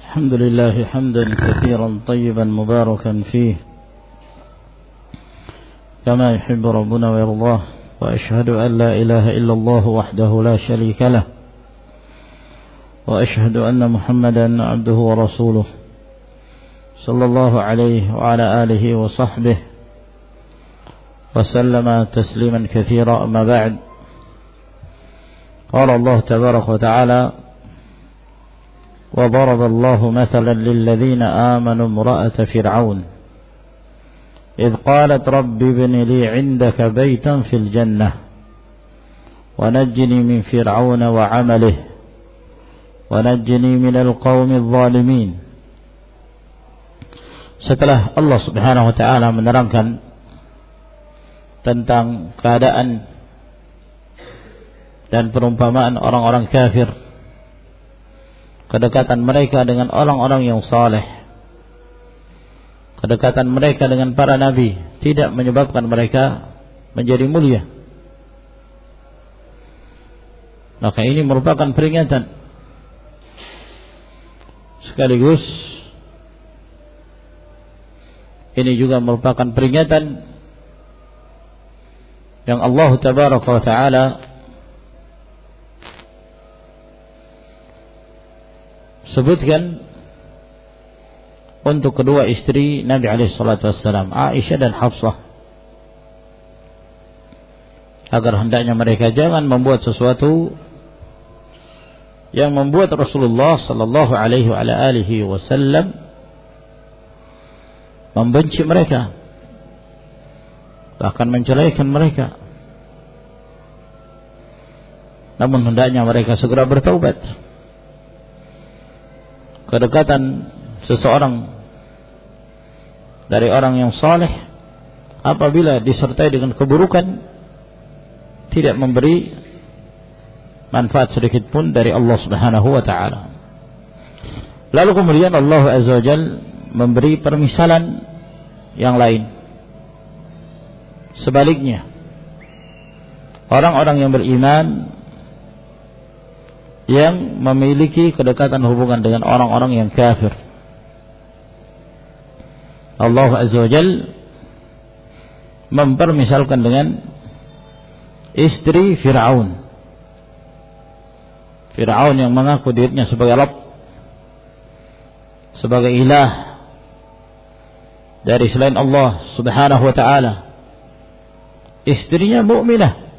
الحمد لله حمدا كثيرا طيبا مباركا فيه كما يحب ربنا ويرضاه، وأشهد أن لا إله إلا الله وحده لا شريك له، وأشهد أن محمدا عبده ورسوله صلى الله عليه وعلى آله وصحبه وسلم تسليما كثيرا. أما بعد، قال الله تبارك وتعالى: وضرب الله مثلا للذين آمنوا امرأة فرعون إذ قالت رب ابن لي عندك بيتا في الجنة ونجني من فرعون وعمله ونجني من القوم الظالمين. Setelah Allah Subhanahu wa ta'ala menerangkan tentang keadaan dan perumpamaan orang-orang kafir, kedekatan mereka dengan orang-orang yang saleh, kedekatan mereka dengan para nabi tidak menyebabkan mereka menjadi mulia, maka ini merupakan peringatan sekaligus ini juga merupakan peringatan yang Allah Tabaraka wa Ta'ala sebutkan untuk kedua istri Nabi alaihi salatu wassalam, Aisyah dan Hafsah, agar hendaknya mereka jangan membuat sesuatu yang membuat Rasulullah sallallahu alaihi wa alihi wasallam membenci mereka, bahkan menceraikan mereka. Namun hendaknya mereka segera bertaubat. Kedekatan seseorang dari orang yang saleh apabila disertai dengan keburukan tidak memberi manfaat sedikit pun dari Allah Subhanahu wa ta'ala. Lalu kemudian Allah Azza wa Jalla memberi permisalan yang lain. Sebaliknya, orang-orang yang beriman yang memiliki kedekatan hubungan dengan orang-orang yang kafir, Allah Azza wa Jalla mempermisalkan dengan istri Fir'aun. Fir'aun yang mengaku dirinya sebagai Rabb, sebagai ilah dari selain Allah Subhanahu wa ta'ala. Istrinya mukminah.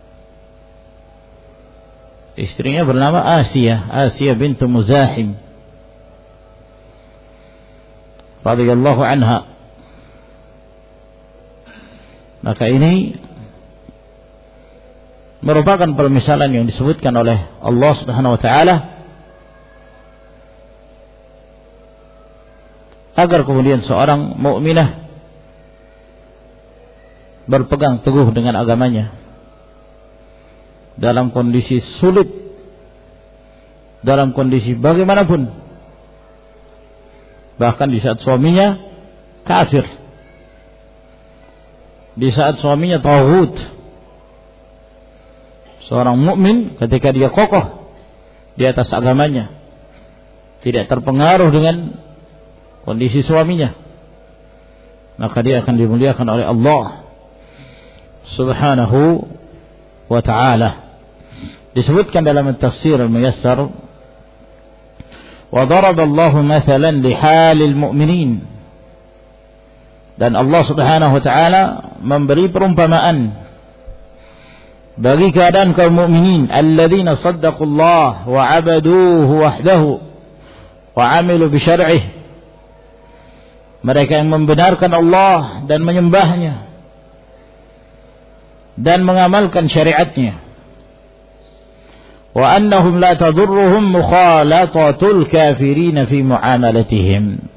Istrinya bernama Asiyah bintu Muzahim radhiyallahu anha. Maka ini merupakan permisalan yang disebutkan oleh Allah Subhanahu wa ta'ala agar kemudian seorang mukminah berpegang teguh dengan agamanya dalam kondisi sulit, dalam kondisi bagaimanapun, bahkan di saat suaminya kafir, di saat suaminya taghut. Seorang mukmin ketika dia kokoh di atas agamanya, tidak terpengaruh dengan kondisi suaminya, maka dia akan dimuliakan oleh Allah Subhanahu wa ta'ala. Disebutkan dalam tafsir al-Muyassar, wa daraba Allahu mathalan li halil mu'minin, dan Allah Subhanahu wa ta'ala memberi perumpamaan bagi keadaan kaum mukminin alladzina saddaqullah wa 'abaduhu wahdahu wa 'amilu bi syar'ihi, mereka yang membenarkan Allah dan menyembahnya dan mengamalkan syariatnya. Wa annahum la tadurruhum mukhalatatul kafirin fi muamalatihim,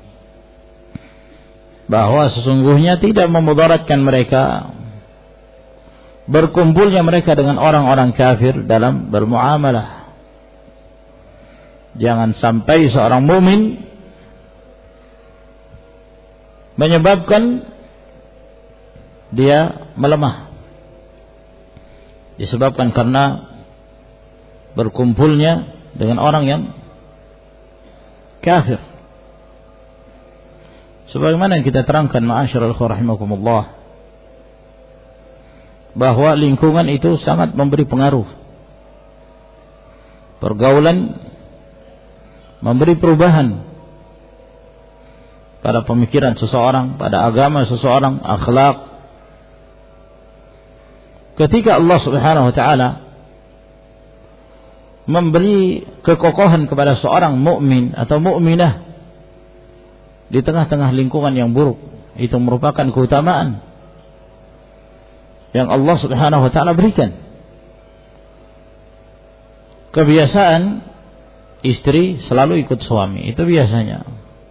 bahwa sesungguhnya tidak memudaratkan mereka berkumpulnya mereka dengan orang-orang kafir dalam bermuamalah. Jangan sampai seorang mukmin menyebabkan dia melemah disebabkan karena berkumpulnya dengan orang yang kafir. Sebagaimana yang kita terangkan ma'asyiral rahimakumullah, bahwa lingkungan itu sangat memberi pengaruh. Pergaulan memberi perubahan pada pemikiran seseorang, pada agama seseorang, akhlak. Ketika Allah Subhanahu wa taala memberi kekokohan kepada seorang mukmin atau mukminah di tengah-tengah lingkungan yang buruk, itu merupakan keutamaan yang Allah Subhanahu wa taala berikan. Kebiasaan istri selalu ikut suami, itu biasanya.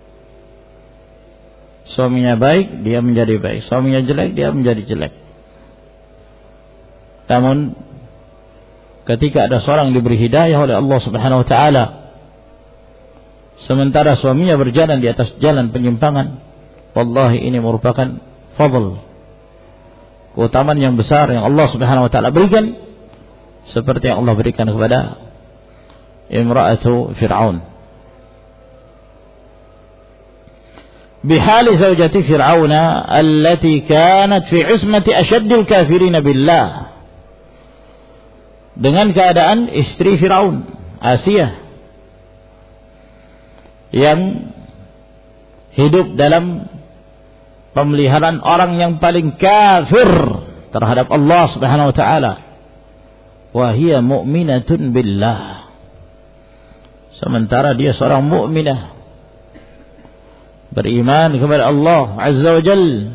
Suaminya baik, dia menjadi baik. Suaminya jelek, dia menjadi jelek. Namun ketika ada seorang diberi hidayah oleh Allah Subhanahu wa taala, sementara suaminya berjalan di atas jalan penyimpangan, wallahi ini merupakan fadl, keutamaan yang besar yang Allah Subhanahu wa taala berikan, seperti yang Allah berikan kepada imra'atu Fir'aun. Bihali zawjati Fir'aun allati kanat fi ismati ashaddil kafirin billah, dengan keadaan istri Fir'aun, Asia, yang hidup dalam pemeliharaan orang yang paling kafir terhadap Allah Subhanahu wa taala, wa hiya mu'minatun billah, sementara dia seorang mukminah, beriman kepada Allah Azza wa Jalla.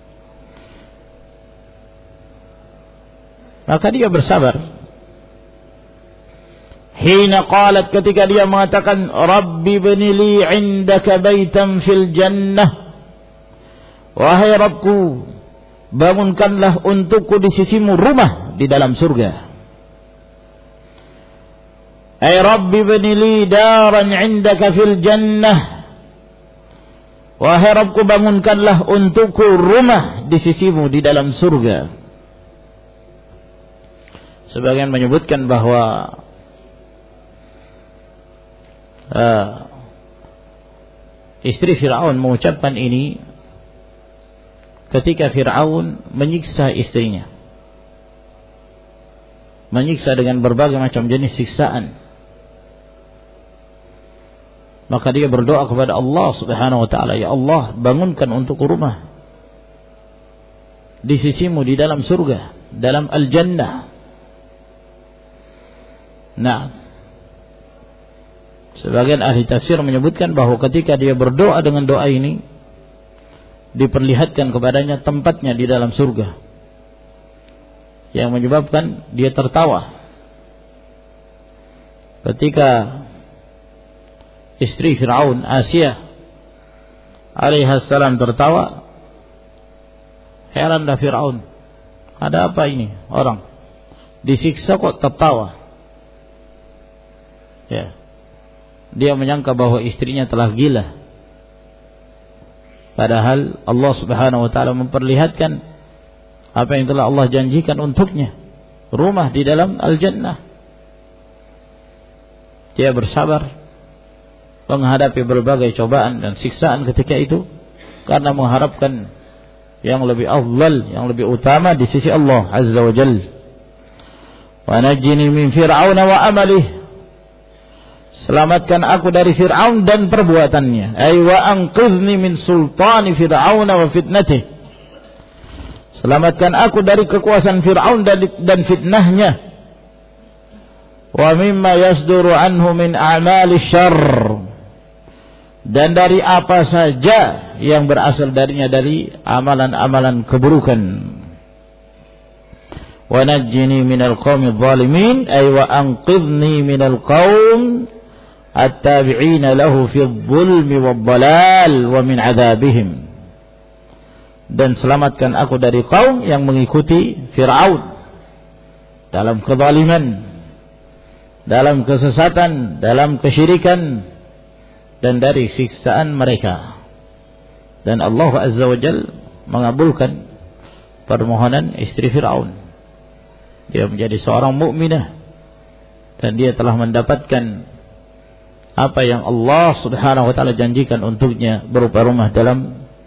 Maka dia bersabar. Hina qalat, ketika dia mengatakan, Rabbi bni li indaka baitan fil jannah, wahai Rabbku, bangunkanlah untukku di sisimu rumah di dalam surga. Ay Rabbi bni li daran indaka fil jannah, wahai Rabbku, bangunkanlah untukku rumah di sisimu di dalam surga. Sebagian menyebutkan bahwa istri Fir'aun mengucapkan ini ketika Fir'aun menyiksa istrinya, menyiksa dengan berbagai macam jenis siksaan. Maka dia berdoa kepada Allah Subhanahu wa taala, ya Allah, bangunkan untuk rumah di sisimu di dalam surga, dalam al-jannah. Nah, sebagian ahli tafsir menyebutkan bahwa ketika dia berdoa dengan doa ini, diperlihatkan kepadanya tempatnya di dalam surga, yang menyebabkan dia tertawa. Ketika istri Fir'aun, Asia alaihissalam, tertawa, heranlah Fir'aun, ada apa ini? Orang disiksa kok tertawa? Ya, dia menyangka bahwa istrinya telah gila, padahal Allah Subhanahu wa taala memperlihatkan apa yang telah Allah janjikan untuknya, rumah di dalam al-jannah. Dia bersabar menghadapi berbagai cobaan dan siksaan ketika itu, karena mengharapkan yang lebih afdal, yang lebih utama di sisi Allah Azza wa Jalla. Wa najjini min Fir'aun wa amalih, selamatkan aku dari Fir'aun dan perbuatannya. Ay wa anqidhni min sultani Fir'aun wa fitnatih, selamatkan aku dari kekuasaan Fir'aun dan fitnahnya. Wa mimma yasduru anhu min a'mali syarr, dan dari apa saja yang berasal darinya dari amalan-amalan keburukan. Wa najjini minal qaumidh dhalimin, ay wa anqidhni minal qaum at-tabi'ina lahu fi adh-dhulmi wad-dhalal wa min 'adzabihim, dan selamatkan aku dari kaum yang mengikuti Fir'aun dalam kezaliman, dalam kesesatan, dalam kesyirikan, dan dari siksaan mereka. Dan Allah Azza wa Jalla mengabulkan permohonan istri Fir'aun. Dia menjadi seorang mukminah, dan dia telah mendapatkan apa yang Allah Subhanahu wa taala janjikan untuknya berupa rumah dalam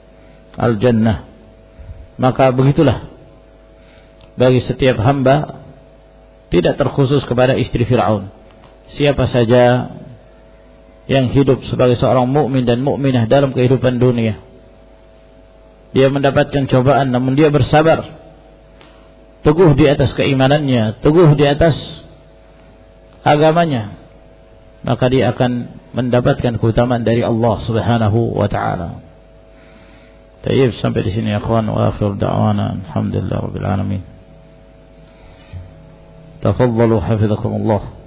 al-jannah. Maka begitulah bagi setiap hamba, tidak terkhusus kepada istri Fir'aun. Siapa saja yang hidup sebagai seorang mukmin dan mukminah dalam kehidupan dunia, dia mendapatkan cobaan namun dia bersabar, teguh di atas keimanannya, teguh di atas agamanya, maka dia akan mendapatkan keutamaan dari Allah Subhanahu wa taala. Tayyib, sampai di sini ya akhwan, wa akhir da'wana alhamdulillah rabbil alamin. Tafadhalu hafizakumullah.